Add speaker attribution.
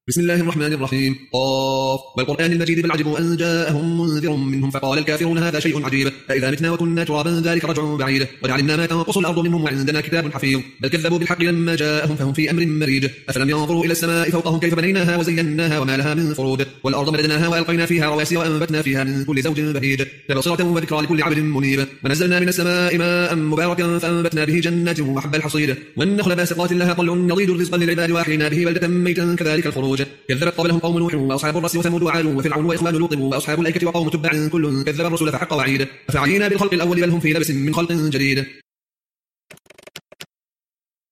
Speaker 1: بسم الله الرحمن الرحيم قاف والقرآن المجيد بل عجبوا أن جاءهم منذر منهم فقال الكافرون هذا شيء عجيب أإذا متنا وكنا ترابا ذلك رجع بعيد وجعلنا ما تنقص الأرض منهم وعندنا كتاب حفيظ بل كذبوا بالحق لما جاءهم فهم في أمر مريج أفلم ينظروا إلى السماء فوقهم كيف بنيناها وزيناها وما لها من فروج والأرض مددناها وألقينا فيها رواسي وأنبتنا فيها من كل زوج بهيج تبصرة وذكرى لكل عبد منيب ونزلنا من السماء ماء مباركا فأنبتنا به جنات وحب الحصيد والنخل باسقات لها طلع نضيد رزقا للعباد وأحيينا به بلدة ميتا كذلك الخروج كذبت قبلهم قوم نوح وأصحاب الرس وثمود وعاد وفرعون وإخوان لوط وأصحاب الأيكة وقوم تبع كل كذب الرسل فحق وعيد أفعينا بالخلق الأول بل هم في لبس من خلق جديد